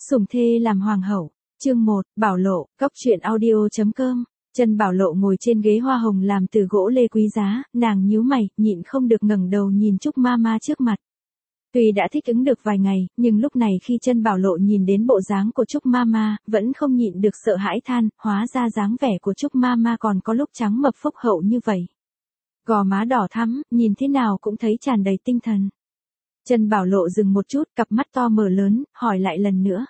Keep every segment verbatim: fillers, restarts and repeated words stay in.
Sủng thê làm hoàng hậu. Chương một, Bảo Lộ, Cóc truyện audio chấm com. Chân Bảo Lộ ngồi trên ghế hoa hồng làm từ gỗ lê quý giá, nàng nhíu mày, nhịn không được ngẩng đầu nhìn Trúc Mama trước mặt. Tuy đã thích ứng được vài ngày, nhưng lúc này khi Chân Bảo Lộ nhìn đến bộ dáng của Trúc Mama, vẫn không nhịn được sợ hãi than, hóa ra dáng vẻ của Trúc Mama còn có lúc trắng mập phúc hậu như vậy. Gò má đỏ thắm, nhìn thế nào cũng thấy tràn đầy tinh thần. Chân Bảo Lộ dừng một chút, cặp mắt to mở lớn, hỏi lại lần nữa.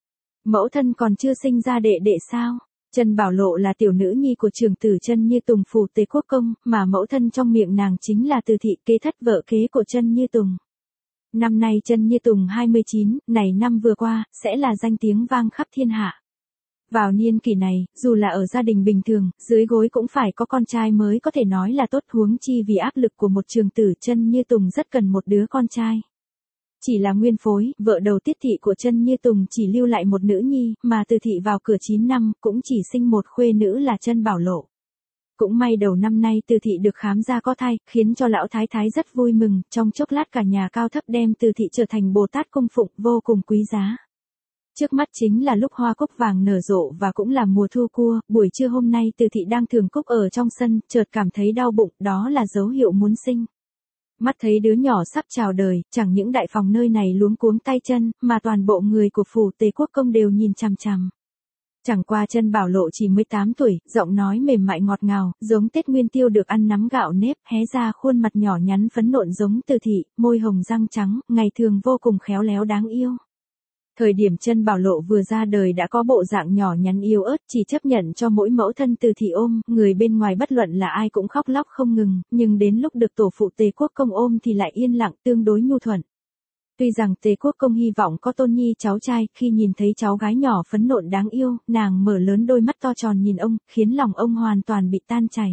Mẫu thân còn chưa sinh ra đệ đệ sao? Chân Bảo Lộ là tiểu nữ nhi của trưởng tử Chân Như Tùng phủ Tề Quốc Công, mà mẫu thân trong miệng nàng chính là Từ thị kế thất vợ kế của Chân Như Tùng. Năm nay Chân Như Tùng hai mươi chín, này năm vừa qua, sẽ là danh tiếng vang khắp thiên hạ. Vào niên kỷ này, dù là ở gia đình bình thường, dưới gối cũng phải có con trai mới có thể nói là tốt, huống chi vì áp lực của một trưởng tử Chân Như Tùng rất cần một đứa con trai. Chỉ là nguyên phối, vợ đầu Tiết thị của Chân Như Tùng chỉ lưu lại một nữ nhi, mà Từ thị vào cửa chín năm, cũng chỉ sinh một khuê nữ là Chân Bảo Lộ. Cũng may đầu năm nay Từ thị được khám ra có thai, khiến cho lão thái thái rất vui mừng, trong chốc lát cả nhà cao thấp đem Từ thị trở thành Bồ Tát cung phụng, vô cùng quý giá. Trước mắt chính là lúc hoa cúc vàng nở rộ và cũng là mùa thu cua, buổi trưa hôm nay Từ thị đang thưởng cúc ở trong sân, chợt cảm thấy đau bụng, đó là dấu hiệu muốn sinh. Mắt thấy đứa nhỏ sắp chào đời, chẳng những đại phòng nơi này luống cuống tay chân, mà toàn bộ người của phủ Tề Quốc Công đều nhìn chằm chằm. Chẳng qua Chân Bảo Lộ chỉ mười tám tuổi, giọng nói mềm mại ngọt ngào, giống Tết Nguyên Tiêu được ăn nắm gạo nếp, hé ra khuôn mặt nhỏ nhắn phấn nộn giống Từ thị, môi hồng răng trắng, ngày thường vô cùng khéo léo đáng yêu. Thời điểm Chân Bảo Lộ vừa ra đời đã có bộ dạng nhỏ nhắn yếu ớt, chỉ chấp nhận cho mỗi mẫu thân Từ thị ôm, người bên ngoài bất luận là ai cũng khóc lóc không ngừng, nhưng đến lúc được tổ phụ Tề Quốc Công ôm thì lại yên lặng, tương đối nhu thuận. Tuy rằng Tề Quốc Công hy vọng có tôn nhi cháu trai, khi nhìn thấy cháu gái nhỏ phấn nộn đáng yêu, nàng mở lớn đôi mắt to tròn nhìn ông, khiến lòng ông hoàn toàn bị tan chảy.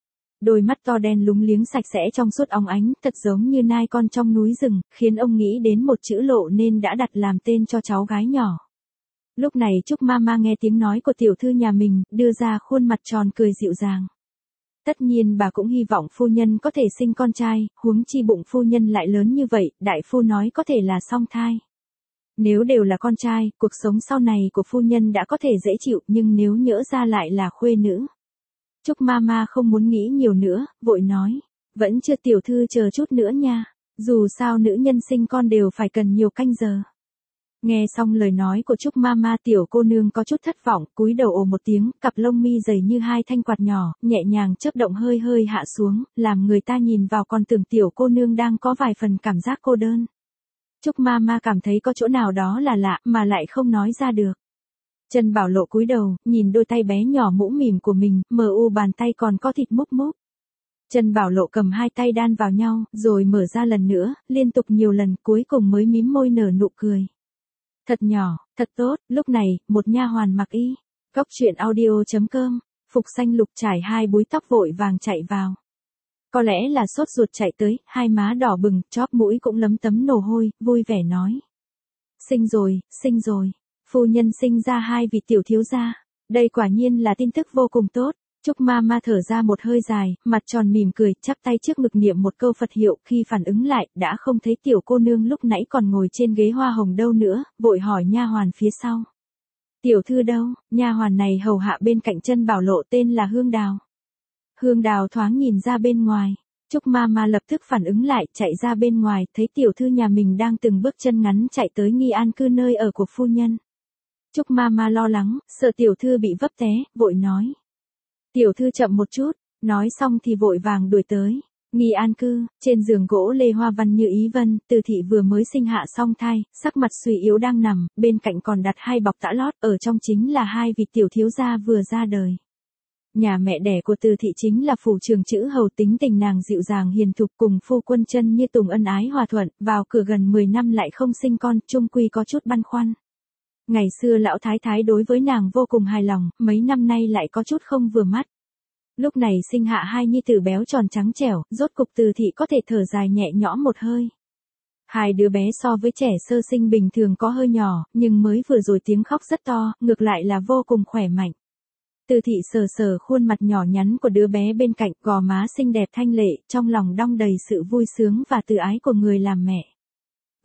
Đôi mắt to đen lúng liếng sạch sẽ trong suốt óng ánh, thật giống như nai con trong núi rừng, khiến ông nghĩ đến một chữ Lộ nên đã đặt làm tên cho cháu gái nhỏ. Lúc này Trúc Mama nghe tiếng nói của tiểu thư nhà mình, đưa ra khuôn mặt tròn cười dịu dàng. Tất nhiên bà cũng hy vọng phu nhân có thể sinh con trai, huống chi bụng phu nhân lại lớn như vậy, đại phu nói có thể là song thai. Nếu đều là con trai, cuộc sống sau này của phu nhân đã có thể dễ chịu, nhưng nếu nhỡ ra lại là khuê nữ. Trúc Mama không muốn nghĩ nhiều nữa, vội nói, vẫn chưa, tiểu thư chờ chút nữa nha, dù sao nữ nhân sinh con đều phải cần nhiều canh giờ. Nghe xong lời nói của Trúc Mama, tiểu cô nương có chút thất vọng, cúi đầu ồ một tiếng, cặp lông mi dày như hai thanh quạt nhỏ, nhẹ nhàng chớp động hơi hơi hạ xuống, làm người ta nhìn vào còn tưởng tiểu cô nương đang có vài phần cảm giác cô đơn. Trúc Mama cảm thấy có chỗ nào đó là lạ, mà lại không nói ra được. Chân Bảo Lộ cúi đầu, nhìn đôi tay bé nhỏ mũm mỉm của mình, mờ u bàn tay còn có thịt múc múc. Chân Bảo Lộ cầm hai tay đan vào nhau, rồi mở ra lần nữa, liên tục nhiều lần, cuối cùng mới mím môi nở nụ cười. Thật nhỏ, thật tốt. Lúc này, một nha hoàn mặc y, Cóc truyện audio chấm com, phục xanh lục trải hai búi tóc vội vàng chạy vào. Có lẽ là sốt ruột chạy tới, hai má đỏ bừng, chóp mũi cũng lấm tấm mồ hôi, vui vẻ nói. Sinh rồi, sinh rồi. Phu nhân sinh ra hai vị tiểu thiếu gia. Đây quả nhiên là tin tức vô cùng tốt. Trúc Mama thở ra một hơi dài, mặt tròn mỉm cười, chắp tay trước ngực niệm một câu Phật hiệu, khi phản ứng lại, đã không thấy tiểu cô nương lúc nãy còn ngồi trên ghế hoa hồng đâu nữa, vội hỏi nha hoàn phía sau. Tiểu thư đâu? Nha hoàn này hầu hạ bên cạnh Chân Bảo Lộ tên là Hương Đào. Hương Đào thoáng nhìn ra bên ngoài. Trúc Mama lập tức phản ứng lại, chạy ra bên ngoài, thấy tiểu thư nhà mình đang từng bước chân ngắn chạy tới Nghi An cư nơi ở của phu nhân. Trúc Mama lo lắng, sợ tiểu thư bị vấp té, vội nói. Tiểu thư chậm một chút, nói xong thì vội vàng đuổi tới. Nghi An cư, trên giường gỗ lê hoa văn như ý vân, Từ thị vừa mới sinh hạ song thai, sắc mặt suy yếu đang nằm, bên cạnh còn đặt hai bọc tã lót, ở trong chính là hai vị tiểu thiếu gia vừa ra đời. Nhà mẹ đẻ của Từ thị chính là phủ trường chữ hầu, tính tình nàng dịu dàng hiền thục, cùng phu quân Chân Như Tùng ân ái hòa thuận, vào cửa gần mười năm lại không sinh con, chung quy có chút băn khoăn. Ngày xưa lão thái thái đối với nàng vô cùng hài lòng, mấy năm nay lại có chút không vừa mắt. Lúc này sinh hạ hai nhi tử béo tròn trắng trẻo, rốt cục Từ thị có thể thở dài nhẹ nhõm một hơi. Hai đứa bé so với trẻ sơ sinh bình thường có hơi nhỏ, nhưng mới vừa rồi tiếng khóc rất to, ngược lại là vô cùng khỏe mạnh. Từ thị sờ sờ khuôn mặt nhỏ nhắn của đứa bé bên cạnh, gò má xinh đẹp thanh lệ, trong lòng đong đầy sự vui sướng và tự ái của người làm mẹ.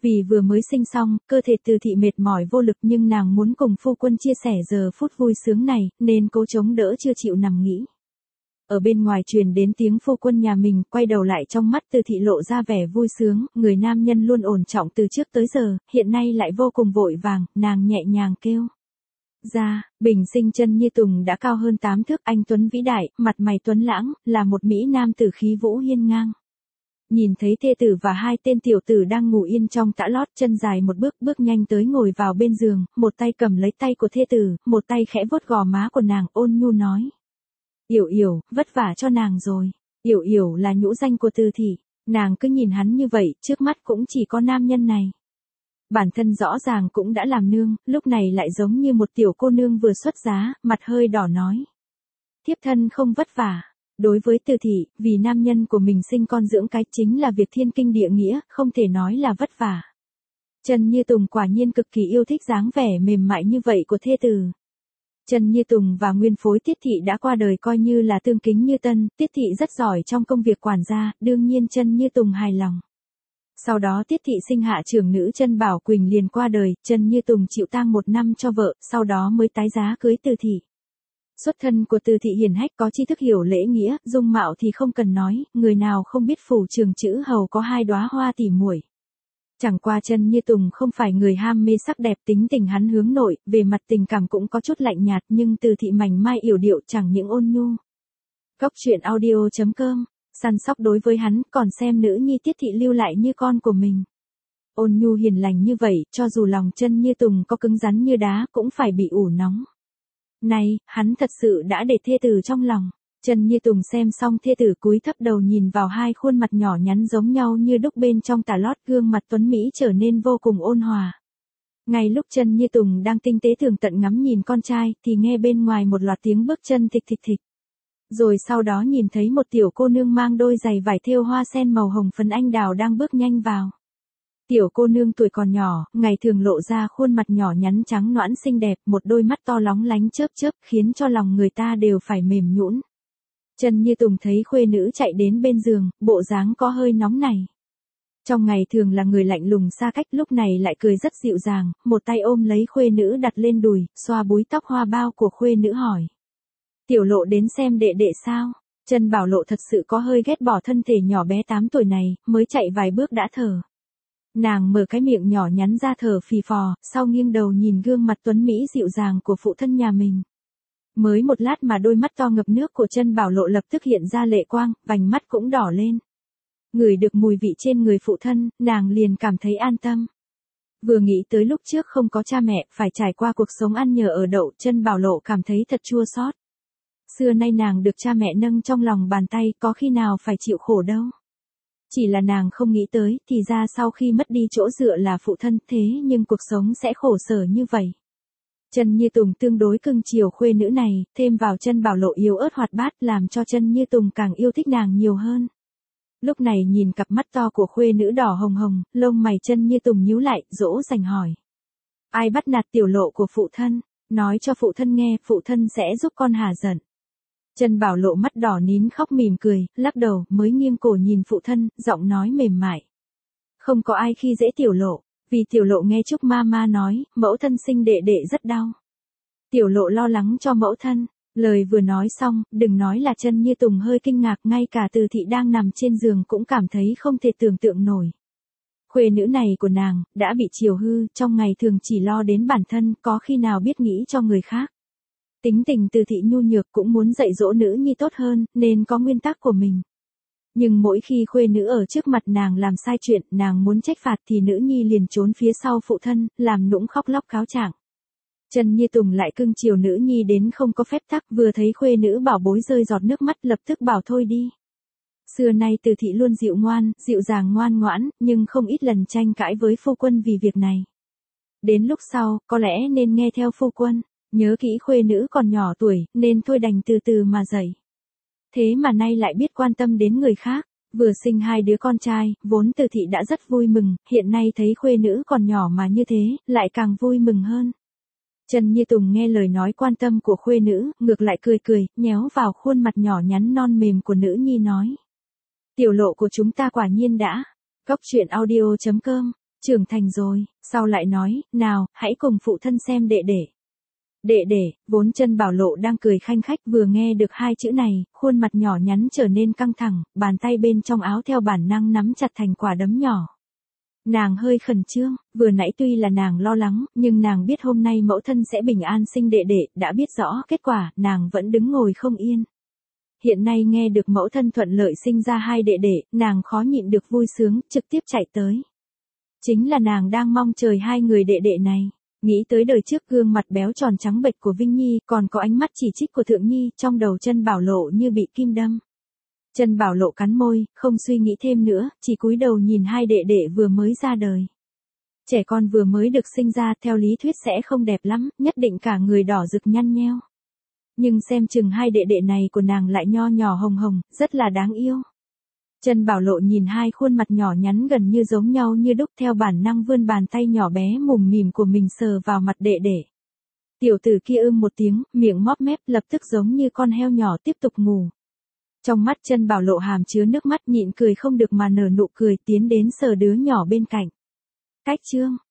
Vì vừa mới sinh xong, cơ thể Từ thị mệt mỏi vô lực nhưng nàng muốn cùng phu quân chia sẻ giờ phút vui sướng này, nên cố chống đỡ chưa chịu nằm nghỉ. Ở bên ngoài truyền đến tiếng phu quân nhà mình, quay đầu lại trong mắt Từ thị lộ ra vẻ vui sướng, người nam nhân luôn ổn trọng từ trước tới giờ, hiện nay lại vô cùng vội vàng, nàng nhẹ nhàng kêu. Ra, bình sinh Chân Như Tùng đã cao hơn tám thước, anh tuấn vĩ đại, mặt mày tuấn lãng, là một mỹ nam tử khí vũ hiên ngang. Nhìn thấy thê tử và hai tên tiểu tử đang ngủ yên trong tã lót, chân dài một bước bước nhanh tới ngồi vào bên giường, một tay cầm lấy tay của thê tử, một tay khẽ vuốt gò má của nàng, ôn nhu nói. Yểu Yểu, vất vả cho nàng rồi. Yểu Yểu là nhũ danh của Từ thị, nàng cứ nhìn hắn như vậy, trước mắt cũng chỉ có nam nhân này. Bản thân rõ ràng cũng đã làm nương, lúc này lại giống như một tiểu cô nương vừa xuất giá, mặt hơi đỏ nói. Thiếp thân không vất vả. Đối với Từ thị, vì nam nhân của mình sinh con dưỡng cái chính là việc thiên kinh địa nghĩa, không thể nói là vất vả. Chân Như Tùng quả nhiên cực kỳ yêu thích dáng vẻ mềm mại như vậy của thê tử. Chân Như Tùng và nguyên phối Tiết thị đã qua đời coi như là tương kính như tân, Tiết thị rất giỏi trong công việc quản gia, đương nhiên Chân Như Tùng hài lòng. Sau đó Tiết thị sinh hạ trưởng nữ Chân Bảo Quỳnh liền qua đời, Chân Như Tùng chịu tang một năm cho vợ, sau đó mới tái giá cưới Từ thị. Xuất thân của Từ thị hiền hách, có tri thức hiểu lễ nghĩa, dung mạo thì không cần nói, người nào không biết phủ trường chữ hầu có hai đóa hoa tỉ muội. Chẳng qua Chân Như Tùng không phải người ham mê sắc đẹp, tính tình hắn hướng nội, về mặt tình cảm cũng có chút lạnh nhạt, nhưng Từ thị mảnh mai yểu điệu, chẳng những ôn nhu. Cốc truyện audio chấm com, săn sóc đối với hắn, còn xem nữ nhi Tiết thị lưu lại như con của mình. Ôn nhu hiền lành như vậy, cho dù lòng Chân Như Tùng có cứng rắn như đá, cũng phải bị ủ nóng. Này, hắn thật sự đã để thê tử trong lòng. Chân Như Tùng xem xong thê tử cúi thấp đầu nhìn vào hai khuôn mặt nhỏ nhắn giống nhau như đúc bên trong tà lót, gương mặt tuấn mỹ trở nên vô cùng ôn hòa. Ngay lúc Chân Như Tùng đang tinh tế tường tận ngắm nhìn con trai, thì nghe bên ngoài một loạt tiếng bước chân thịch thịch thịch. Rồi sau đó nhìn thấy một tiểu cô nương mang đôi giày vải thêu hoa sen màu hồng phấn anh đào đang bước nhanh vào. Tiểu cô nương tuổi còn nhỏ, ngày thường lộ ra khuôn mặt nhỏ nhắn trắng nõn xinh đẹp, một đôi mắt to lóng lánh chớp chớp, khiến cho lòng người ta đều phải mềm nhũn. Chân Như Tùng thấy khuê nữ chạy đến bên giường, bộ dáng có hơi nóng này. Trong ngày thường là người lạnh lùng xa cách, lúc này lại cười rất dịu dàng, một tay ôm lấy khuê nữ đặt lên đùi, xoa búi tóc hoa bao của khuê nữ hỏi. Tiểu Lộ đến xem đệ đệ sao? Chân Bảo Lộ thật sự có hơi ghét bỏ thân thể nhỏ bé tám tuổi này, mới chạy vài bước đã thở. Nàng mở cái miệng nhỏ nhắn ra thở phì phò, sau nghiêng đầu nhìn gương mặt tuấn mỹ dịu dàng của phụ thân nhà mình. Mới một lát mà đôi mắt to ngập nước của Chân Bảo Lộ lập tức hiện ra lệ quang, vành mắt cũng đỏ lên. Ngửi được mùi vị trên người phụ thân, nàng liền cảm thấy an tâm. Vừa nghĩ tới lúc trước không có cha mẹ, phải trải qua cuộc sống ăn nhờ ở đậu, Chân Bảo Lộ cảm thấy thật chua xót. Xưa nay nàng được cha mẹ nâng trong lòng bàn tay, có khi nào phải chịu khổ đâu. Chỉ là nàng không nghĩ tới, thì ra sau khi mất đi chỗ dựa là phụ thân, thế nhưng cuộc sống sẽ khổ sở như vậy. Chân Như Tùng tương đối cưng chiều khuê nữ này, thêm vào Chân Bảo Lộ yếu ớt hoạt bát, làm cho Chân Như Tùng càng yêu thích nàng nhiều hơn. Lúc này nhìn cặp mắt to của khuê nữ đỏ hồng hồng, lông mày Chân Như Tùng nhíu lại, dỗ dành hỏi. Ai bắt nạt Tiểu Lộ của phụ thân, nói cho phụ thân nghe, phụ thân sẽ giúp con hả giận. Chân Bảo Lộ mắt đỏ nín khóc mỉm cười, lắc đầu, mới nghiêng cổ nhìn phụ thân, giọng nói mềm mại. Không có ai khi dễ Tiểu Lộ, vì Tiểu Lộ nghe Trúc Mama nói, mẫu thân sinh đệ đệ rất đau. Tiểu Lộ lo lắng cho mẫu thân, lời vừa nói xong, đừng nói là Chân Như Tùng hơi kinh ngạc, ngay cả Từ thị đang nằm trên giường cũng cảm thấy không thể tưởng tượng nổi. Khuê nữ này của nàng, đã bị chiều hư, trong ngày thường chỉ lo đến bản thân, có khi nào biết nghĩ cho người khác. Tính tình Từ thị nhu nhược, cũng muốn dạy dỗ nữ nhi tốt hơn, nên có nguyên tắc của mình. Nhưng mỗi khi khuê nữ ở trước mặt nàng làm sai chuyện, nàng muốn trách phạt thì nữ nhi liền trốn phía sau phụ thân, làm nũng khóc lóc cáo trạng. Chân Như Tùng lại cưng chiều nữ nhi đến không có phép tắc, vừa thấy khuê nữ bảo bối rơi giọt nước mắt lập tức bảo thôi đi. Xưa nay Từ thị luôn dịu ngoan, dịu dàng ngoan ngoãn, nhưng không ít lần tranh cãi với phu quân vì việc này. Đến lúc sau, có lẽ nên nghe theo phu quân. Nhớ kỹ khuê nữ còn nhỏ tuổi, nên thôi đành từ từ mà dạy. Thế mà nay lại biết quan tâm đến người khác, vừa sinh hai đứa con trai, vốn Từ thị đã rất vui mừng, hiện nay thấy khuê nữ còn nhỏ mà như thế, lại càng vui mừng hơn. Chân Như Tùng nghe lời nói quan tâm của khuê nữ, ngược lại cười cười, nhéo vào khuôn mặt nhỏ nhắn non mềm của nữ nhi nói. Tiểu Lộ của chúng ta quả nhiên đã. Cốc truyện audio chấm com trưởng thành rồi, sau lại nói, nào, hãy cùng phụ thân xem đệ đệ. Đệ đệ, vốn Chân Bảo Lộ đang cười khanh khách vừa nghe được hai chữ này, khuôn mặt nhỏ nhắn trở nên căng thẳng, bàn tay bên trong áo theo bản năng nắm chặt thành quả đấm nhỏ. Nàng hơi khẩn trương, vừa nãy tuy là nàng lo lắng, nhưng nàng biết hôm nay mẫu thân sẽ bình an sinh đệ đệ, đã biết rõ kết quả, nàng vẫn đứng ngồi không yên. Hiện nay nghe được mẫu thân thuận lợi sinh ra hai đệ đệ, nàng khó nhịn được vui sướng, trực tiếp chạy tới. Chính là nàng đang mong chờ hai người đệ đệ này. Nghĩ tới đời trước gương mặt béo tròn trắng bệch của Vinh Nhi, còn có ánh mắt chỉ trích của Thượng Nhi, trong đầu Chân Bảo Lộ như bị kim đâm. Chân Bảo Lộ cắn môi, không suy nghĩ thêm nữa, chỉ cúi đầu nhìn hai đệ đệ vừa mới ra đời. Trẻ con vừa mới được sinh ra theo lý thuyết sẽ không đẹp lắm, nhất định cả người đỏ rực nhăn nheo. Nhưng xem chừng hai đệ đệ này của nàng lại nho nhỏ hồng hồng, rất là đáng yêu. Chân Bảo Lộ nhìn hai khuôn mặt nhỏ nhắn gần như giống nhau như đúc, theo bản năng vươn bàn tay nhỏ bé mùm mỉm của mình sờ vào mặt đệ đệ. Tiểu tử kia ưm một tiếng, miệng móp mép lập tức giống như con heo nhỏ tiếp tục ngủ. Trong mắt Chân Bảo Lộ hàm chứa nước mắt, nhịn cười không được mà nở nụ cười, tiến đến sờ đứa nhỏ bên cạnh. Cách chương,